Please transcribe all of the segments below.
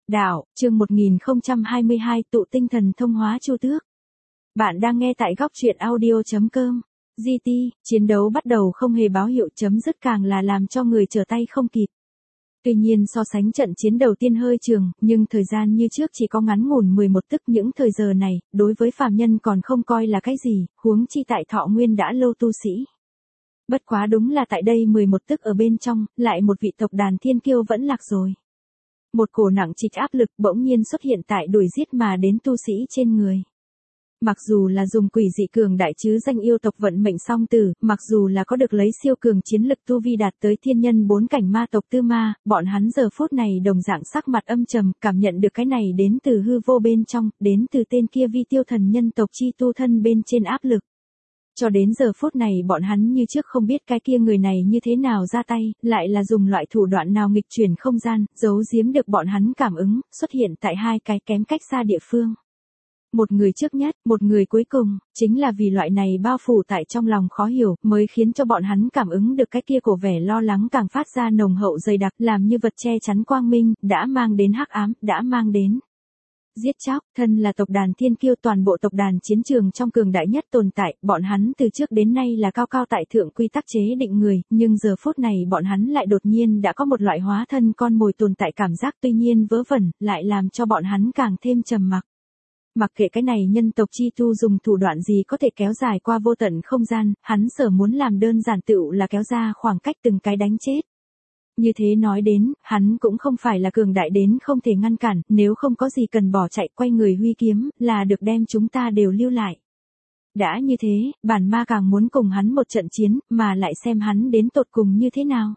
Đạo, chương 1022 tụ tinh thần thông hóa Chu Tước. Bạn đang nghe tại góc truyện audio.com. GT, chiến đấu bắt đầu không hề báo hiệu chấm dứt càng là làm cho người trở tay không kịp. Tuy nhiên so sánh trận chiến đầu tiên hơi trường, nhưng thời gian như trước chỉ có ngắn ngủn 11 tức những thời giờ này, đối với phàm nhân còn không coi là cái gì, huống chi tại thọ nguyên đã lâu tu sĩ. Bất quá đúng là tại đây 11 tức ở bên trong, lại một vị tộc đàn thiên kiêu vẫn lạc rồi. Một cổ nặng trịch áp lực bỗng nhiên xuất hiện tại đuổi giết mà đến tu sĩ trên người. Mặc dù là dùng quỷ dị cường đại chứ danh yêu tộc vận mệnh song tử, mặc dù là có được lấy siêu cường chiến lực tu vi đạt tới thiên nhân 4 cảnh ma tộc tư ma, bọn hắn giờ phút này đồng dạng sắc mặt âm trầm, cảm nhận được cái này đến từ hư vô bên trong, đến từ tên kia vi tiêu thần nhân tộc chi tu thân bên trên áp lực. Cho đến giờ phút này bọn hắn như trước không biết cái kia người này như thế nào ra tay, lại là dùng loại thủ đoạn nào nghịch chuyển không gian, giấu giếm được bọn hắn cảm ứng, xuất hiện tại hai cái kém cách xa địa phương. Một người trước nhất, một người cuối cùng, chính là vì loại này bao phủ tại trong lòng khó hiểu, mới khiến cho bọn hắn cảm ứng được cái kia cổ vẻ lo lắng càng phát ra nồng hậu dày đặc, làm như vật che chắn quang minh, đã mang đến hắc ám, đã mang đến giết chóc. Thân là tộc đàn thiên kiêu, toàn bộ tộc đàn chiến trường trong cường đại nhất tồn tại, bọn hắn từ trước đến nay là cao cao tại thượng quy tắc chế định người, nhưng giờ phút này bọn hắn lại đột nhiên đã có một loại hóa thân con mồi tồn tại cảm giác, tuy nhiên vớ vẩn, lại làm cho bọn hắn càng thêm trầm mặc. Mặc kệ cái này nhân tộc chi tu dùng thủ đoạn gì có thể kéo dài qua vô tận không gian, hắn sở muốn làm đơn giản tựu là kéo ra khoảng cách từng cái đánh chết. Như thế nói đến, hắn cũng không phải là cường đại đến không thể ngăn cản, nếu không có gì cần bỏ chạy quay người huy kiếm, là được đem chúng ta đều lưu lại. Đã như thế, bản ma càng muốn cùng hắn một trận chiến, mà lại xem hắn đến tột cùng như thế nào.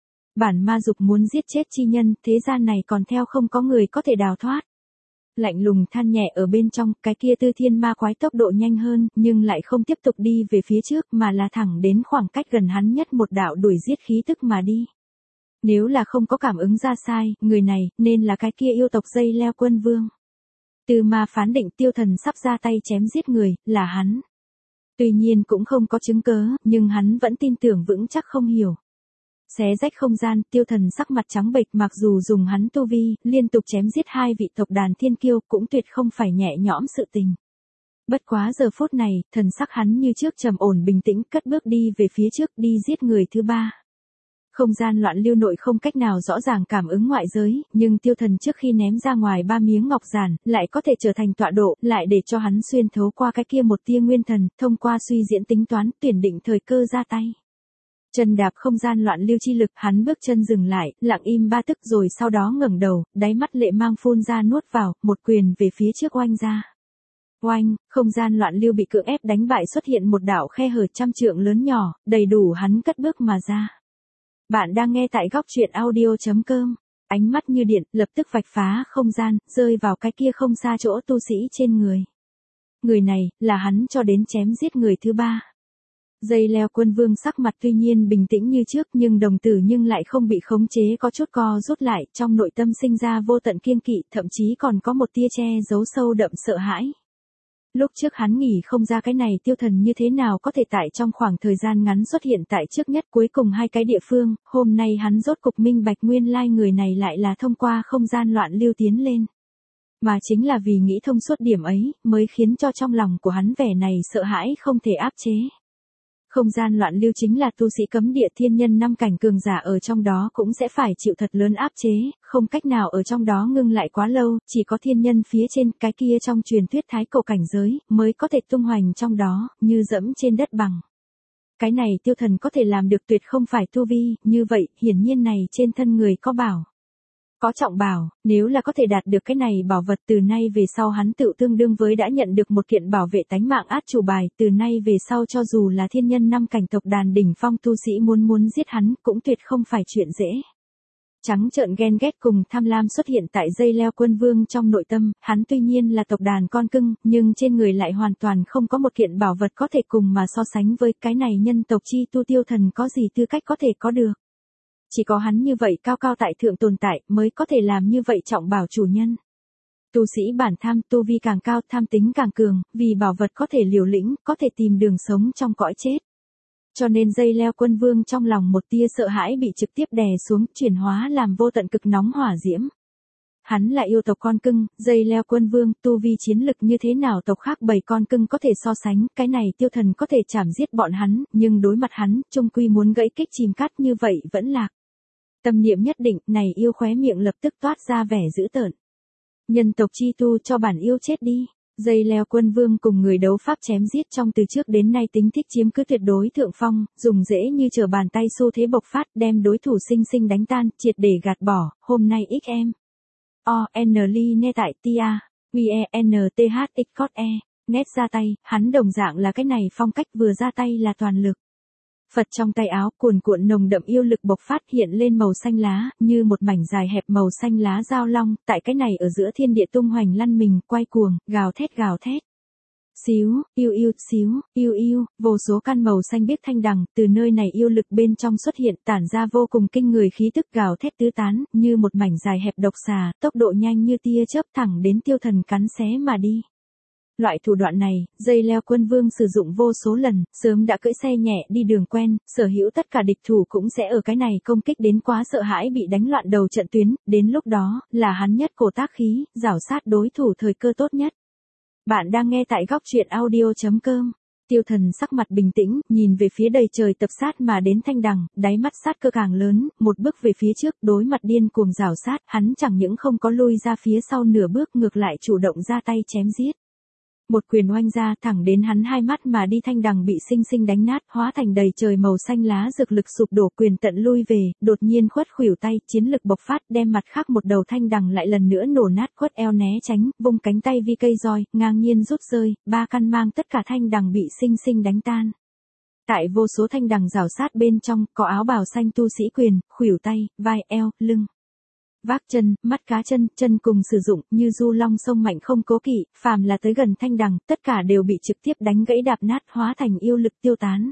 Bản ma dục muốn giết chết chi nhân, thế gian này còn theo không có người có thể đào thoát. Lạnh lùng than nhẹ ở bên trong, cái kia tư thiên ma quái tốc độ nhanh hơn, nhưng lại không tiếp tục đi về phía trước mà là thẳng đến khoảng cách gần hắn nhất một đạo đuổi giết khí tức mà đi. Nếu là không có cảm ứng ra sai, người này, nên là cái kia yêu tộc dây leo quân vương. Tư ma phán định tiêu thần sắp ra tay chém giết người, là hắn. Tuy nhiên cũng không có chứng cớ, nhưng hắn vẫn tin tưởng vững chắc không hiểu. Xé rách không gian, tiêu thần sắc mặt trắng bệch, mặc dù dùng hắn tu vi, liên tục chém giết hai vị tộc đàn thiên kiêu cũng tuyệt không phải nhẹ nhõm sự tình. Bất quá giờ phút này, thần sắc hắn như trước trầm ổn bình tĩnh, cất bước đi về phía trước đi giết người thứ ba. Không gian loạn lưu nội không cách nào rõ ràng cảm ứng ngoại giới, nhưng tiêu thần trước khi ném ra ngoài 3 miếng ngọc giản, lại có thể trở thành tọa độ, lại để cho hắn xuyên thấu qua cái kia một tia nguyên thần, thông qua suy diễn tính toán, tuyển định thời cơ ra tay. Chân đạp không gian loạn lưu chi lực, hắn bước chân dừng lại, lặng im 3 tức rồi sau đó ngẩng đầu, đáy mắt lệ mang phun ra nuốt vào, một quyền về phía trước oanh ra. Oanh, không gian loạn lưu bị cưỡng ép đánh bại, xuất hiện một đạo khe hở trăm trượng lớn nhỏ, đầy đủ hắn cất bước mà ra. Bạn đang nghe tại góc truyện audio.com. Ánh mắt như điện, lập tức vạch phá không gian, rơi vào cái kia không xa chỗ tu sĩ trên người. Người này, là hắn cho đến chém giết người thứ ba. Dây leo quân vương sắc mặt tuy nhiên bình tĩnh như trước, nhưng đồng tử nhưng lại không bị khống chế, có chút co rút lại, trong nội tâm sinh ra vô tận kiêng kỵ, thậm chí còn có một tia che giấu sâu đậm sợ hãi. Lúc trước hắn nghĩ không ra cái này tiêu thần như thế nào có thể tại trong khoảng thời gian ngắn xuất hiện tại trước nhất cuối cùng hai cái địa phương, hôm nay hắn rốt cục minh bạch nguyên lai người này lại là thông qua không gian loạn lưu tiến lên. Mà chính là vì nghĩ thông suốt điểm ấy, mới khiến cho trong lòng của hắn vẻ này sợ hãi không thể áp chế. Không gian loạn lưu chính là tu sĩ cấm địa thiên nhân 5 cảnh cường giả ở trong đó cũng sẽ phải chịu thật lớn áp chế, không cách nào ở trong đó ngưng lại quá lâu, chỉ có thiên nhân phía trên cái kia trong truyền thuyết thái cổ cảnh giới, mới có thể tung hoành trong đó, như dẫm trên đất bằng. Cái này tiêu thần có thể làm được tuyệt không phải tu vi, như vậy, hiển nhiên này trên thân người có bảo. Có trọng bảo, nếu là có thể đạt được cái này bảo vật từ nay về sau hắn tự tương đương với đã nhận được một kiện bảo vệ tánh mạng át chủ bài, từ nay về sau cho dù là thiên nhân 5 cảnh tộc đàn đỉnh phong tu sĩ muốn giết hắn cũng tuyệt không phải chuyện dễ. Trắng trợn ghen ghét cùng tham lam xuất hiện tại dây leo quân vương trong nội tâm, hắn tuy nhiên là tộc đàn con cưng, nhưng trên người lại hoàn toàn không có một kiện bảo vật có thể cùng mà so sánh với cái này nhân tộc chi tu tiêu thần có gì tư cách có thể có được. Chỉ có hắn như vậy cao cao tại thượng tồn tại mới có thể làm như vậy trọng bảo chủ nhân. Tu sĩ bản tham, tu vi càng cao, tham tính càng cường, vì bảo vật có thể liều lĩnh, có thể tìm đường sống trong cõi chết. Cho nên dây leo quân vương trong lòng một tia sợ hãi bị trực tiếp đè xuống, chuyển hóa làm vô tận cực nóng hỏa diễm. hắn là yêu tộc con cưng, dây leo quân vương, tu vi chiến lực như thế nào tộc khác 7 con cưng có thể so sánh, cái này Tiêu Thần có thể chảm giết bọn hắn, nhưng đối mặt hắn, chung quy muốn gãy kích chìm cắt như vậy vẫn lạc. Tâm niệm nhất định, này yêu khóe miệng lập tức toát ra vẻ dữ tợn. Nhân tộc chi tu cho bản yêu chết đi. Dây leo quân vương cùng người đấu pháp chém giết trong từ trước đến nay tính thích chiếm cứ tuyệt đối thượng phong, dùng dễ như trở bàn tay xu thế bộc phát đem đối thủ sinh sinh đánh tan, triệt để gạt bỏ, hôm nay XM. O.N. Ly nê tại tia, W.E.N.T.H.X.E. Nét ra tay, hắn đồng dạng là cái này phong cách vừa ra tay là toàn lực. Phật trong tay áo cuồn cuộn nồng đậm yêu lực bộc phát hiện lên màu xanh lá, như một mảnh dài hẹp màu xanh lá dao long, tại cái này ở giữa thiên địa tung hoành lăn mình, quay cuồng, gào thét gào thét. Xíu, yêu yêu, vô số căn màu xanh biếc thanh đằng, từ nơi này yêu lực bên trong xuất hiện tản ra vô cùng kinh người khí tức gào thét tứ tán, như một mảnh dài hẹp độc xà, tốc độ nhanh như tia chớp thẳng đến Tiêu Thần cắn xé mà đi. Loại thủ đoạn này, dây leo quân vương sử dụng vô số lần, sớm đã cưỡi xe nhẹ đi đường quen, sở hữu tất cả địch thủ cũng sẽ ở cái này công kích đến quá sợ hãi bị đánh loạn đầu trận tuyến, đến lúc đó, là hắn nhất cổ tác khí, rảo sát đối thủ thời cơ tốt nhất. Bạn đang nghe tại góc truyện audio.com. Tiêu Thần sắc mặt bình tĩnh, nhìn về phía đầy trời tập sát mà đến thanh đằng, đáy mắt sát cơ càng lớn, một bước về phía trước, đối mặt điên cuồng rảo sát, hắn chẳng những không có lui ra phía sau nửa bước ngược lại chủ động ra tay chém giết. Một quyền oanh ra thẳng đến hắn hai mắt mà đi thanh đằng bị sinh sinh đánh nát, hóa thành đầy trời màu xanh lá dược lực sụp đổ quyền tận lui về, đột nhiên khuất khuỷu tay, chiến lực bộc phát đem mặt khác một đầu thanh đằng lại lần nữa nổ nát khuất eo né tránh, vung cánh tay vi cây roi, ngang nhiên rút rơi, 3 căn mang tất cả thanh đằng bị sinh sinh đánh tan. Tại vô số thanh đằng rào sát bên trong, có áo bào xanh tu sĩ quyền, khuỷu tay, vai, eo, lưng. Vác chân, mắt cá chân cùng sử dụng, như du long sông mạnh không cố kỵ, phàm là tới gần thanh đằng, tất cả đều bị trực tiếp đánh gãy đạp nát hóa thành yêu lực tiêu tán.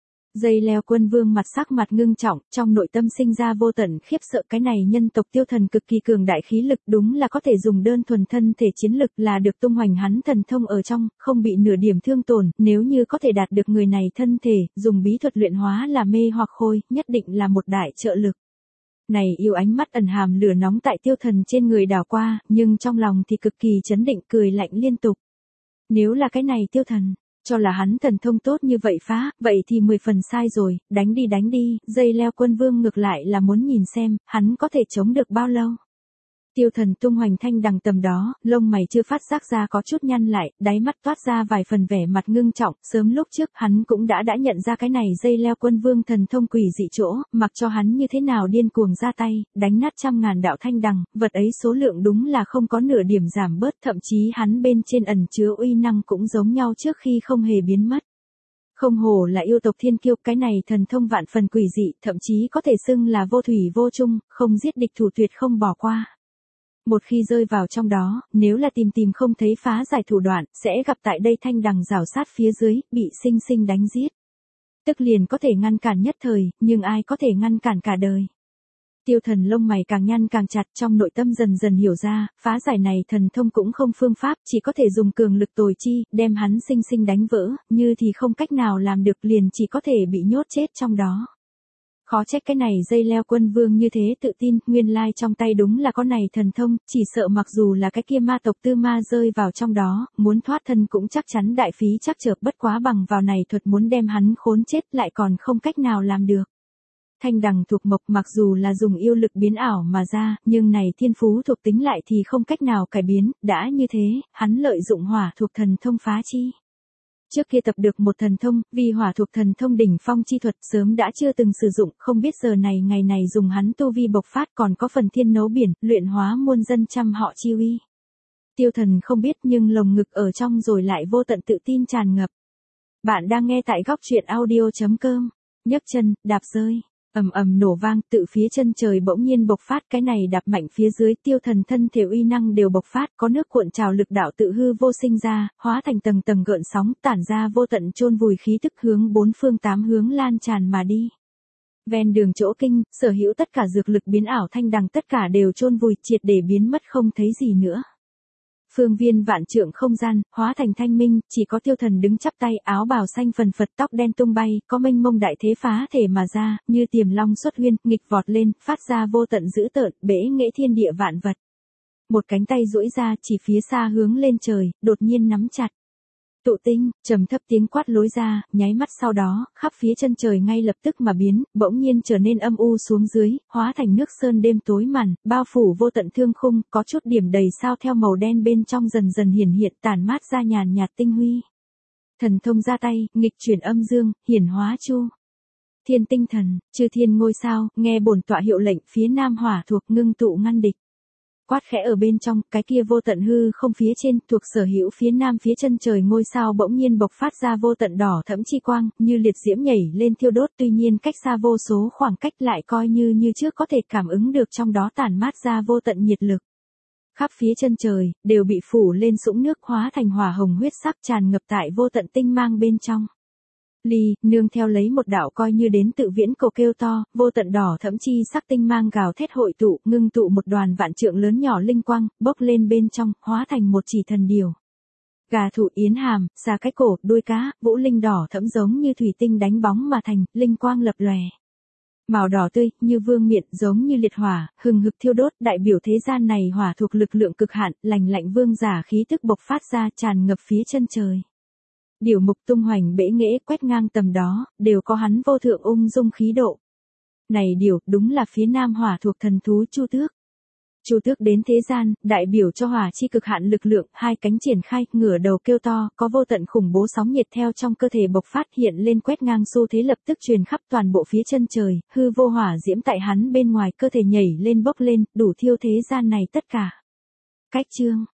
Dây leo quân vương sắc mặt ngưng trọng, trong nội tâm sinh ra vô tận khiếp sợ cái này nhân tộc Tiêu Thần cực kỳ cường đại khí lực đúng là có thể dùng đơn thuần thân thể chiến lực là được tung hoành hắn thần thông ở trong, không bị nửa điểm thương tổn, nếu như có thể đạt được người này thân thể, dùng bí thuật luyện hóa là mê hoặc khôi, nhất định là một đại trợ lực. Này yêu ánh mắt ẩn hàm lửa nóng tại Tiêu Thần trên người đảo qua, nhưng trong lòng thì cực kỳ chấn định cười lạnh liên tục. Nếu là cái này Tiêu Thần, cho là hắn thần thông tốt như vậy phá, vậy thì 10 phần sai rồi, đánh đi, dây leo quân vương ngược lại là muốn nhìn xem, hắn có thể chống được bao lâu. Tiêu Thần tung hoành thanh đằng tầm đó, lông mày chưa phát giác ra có chút nhăn lại, đáy mắt toát ra vài phần vẻ mặt ngưng trọng, sớm lúc trước hắn cũng đã nhận ra cái này dây leo quân vương thần thông quỷ dị chỗ, mặc cho hắn như thế nào điên cuồng ra tay, đánh nát trăm ngàn đạo thanh đằng, vật ấy số lượng đúng là không có nửa điểm giảm bớt, thậm chí hắn bên trên ẩn chứa uy năng cũng giống nhau trước khi không hề biến mất. Không hổ là yêu tộc thiên kiêu, cái này thần thông vạn phần quỷ dị, thậm chí có thể xưng là vô thủy vô chung, không giết địch thủ tuyệt không bỏ qua. Một khi rơi vào trong đó, nếu là tìm không thấy phá giải thủ đoạn, sẽ gặp tại đây thanh đằng rào sát phía dưới, bị sinh sinh đánh giết. Tức liền có thể ngăn cản nhất thời, nhưng ai có thể ngăn cản cả đời. Tiêu Thần lông mày càng nhăn càng chặt, trong nội tâm dần dần hiểu ra, phá giải này thần thông cũng không phương pháp, chỉ có thể dùng cường lực tồi chi, đem hắn sinh sinh đánh vỡ, như thì không cách nào làm được liền chỉ có thể bị nhốt chết trong đó. Khó trách cái này dây leo quân vương như thế tự tin, nguyên lai trong tay đúng là có này thần thông, chỉ sợ mặc dù là cái kia ma tộc tư ma rơi vào trong đó, muốn thoát thân cũng chắc chắn đại phí chắc trở, bất quá bằng vào này thuật muốn đem hắn khốn chết lại còn không cách nào làm được. Thanh đằng thuộc mộc mặc dù là dùng yêu lực biến ảo mà ra, nhưng này thiên phú thuộc tính lại thì không cách nào cải biến, đã như thế, hắn lợi dụng hỏa thuộc thần thông phá chi. Trước kia tập được một thần thông, vì hỏa thuộc thần thông đỉnh phong chi thuật sớm đã chưa từng sử dụng, không biết giờ này ngày này dùng hắn tu vi bộc phát còn có phần thiên nấu biển, luyện hóa muôn dân trăm họ chi uy. Tiêu Thần không biết nhưng lồng ngực ở trong rồi lại vô tận tự tin tràn ngập. Bạn đang nghe tại góc truyện audio.com, nhấc chân, đạp rơi. Ầm ầm nổ vang, tự phía chân trời bỗng nhiên bộc phát, cái này đạp mạnh phía dưới, Tiêu Thần thân thể uy năng đều bộc phát, có nước cuộn trào lực đạo tự hư vô sinh ra, hóa thành tầng tầng gợn sóng, tản ra vô tận chôn vùi khí tức hướng bốn phương tám hướng lan tràn mà đi. Ven đường chỗ kinh, sở hữu tất cả dược lực biến ảo thanh đằng tất cả đều chôn vùi, triệt để biến mất không thấy gì nữa. Phương viên vạn trượng không gian, hóa thành thanh minh, chỉ có Tiêu Thần đứng chắp tay, áo bào xanh phần phật, tóc đen tung bay, có mênh mông đại thế phá thể mà ra, như tiềm long xuất huyên, nghịch vọt lên, phát ra vô tận dữ tợn, bể nghệ thiên địa vạn vật. Một cánh tay duỗi ra chỉ phía xa hướng lên trời, đột nhiên nắm chặt. Tụ tinh, trầm thấp tiếng quát lối ra, nháy mắt sau đó, khắp phía chân trời ngay lập tức mà biến, bỗng nhiên trở nên âm u xuống dưới, hóa thành nước sơn đêm tối màn, bao phủ vô tận thương khung, có chút điểm đầy sao theo màu đen bên trong dần dần hiển hiện tản mát ra nhàn nhạt tinh huy. Thần thông ra tay, nghịch chuyển âm dương, hiển hóa chu. Thiên tinh thần, chư thiên ngôi sao, nghe bổn tọa hiệu lệnh, phía nam hỏa thuộc ngưng tụ ngăn địch. Quát khẽ ở bên trong, cái kia vô tận hư không phía trên, thuộc sở hữu phía nam phía chân trời ngôi sao bỗng nhiên bộc phát ra vô tận đỏ thẫm chi quang, như liệt diễm nhảy lên thiêu đốt, tuy nhiên cách xa vô số khoảng cách lại coi như trước có thể cảm ứng được trong đó tản mát ra vô tận nhiệt lực. Khắp phía chân trời, đều bị phủ lên sũng nước hóa thành hỏa hồng huyết sắc tràn ngập tại vô tận tinh mang bên trong. Ly, nương theo lấy một đạo coi như đến tự viễn cổ kêu to, vô tận đỏ thẫm chi sắc tinh mang gào thét hội tụ, ngưng tụ một đoàn vạn trượng lớn nhỏ linh quang, bốc lên bên trong, hóa thành một chỉ thần điểu. Gà thụ yến hàm, xà cái cổ, đuôi cá, vũ linh đỏ thẫm giống như thủy tinh đánh bóng mà thành, linh quang lập lòe. Màu đỏ tươi, như vương miện, giống như liệt hỏa, hừng hực thiêu đốt, đại biểu thế gian này hỏa thuộc lực lượng cực hạn, lành lạnh vương giả khí tức bộc phát ra tràn ngập phía chân trời. Điểu mục tung hoành bể nghễ quét ngang tầm đó, đều có hắn vô thượng ung dung khí độ. Này điểu, đúng là phía nam hỏa thuộc thần thú Chu Tước. Chu Tước đến thế gian, đại biểu cho hỏa chi cực hạn lực lượng, hai cánh triển khai, ngửa đầu kêu to, có vô tận khủng bố sóng nhiệt theo trong cơ thể bộc phát hiện lên quét ngang xu thế lập tức truyền khắp toàn bộ phía chân trời, hư vô hỏa diễm tại hắn bên ngoài cơ thể nhảy lên bốc lên, đủ thiêu thế gian này tất cả. Cách chương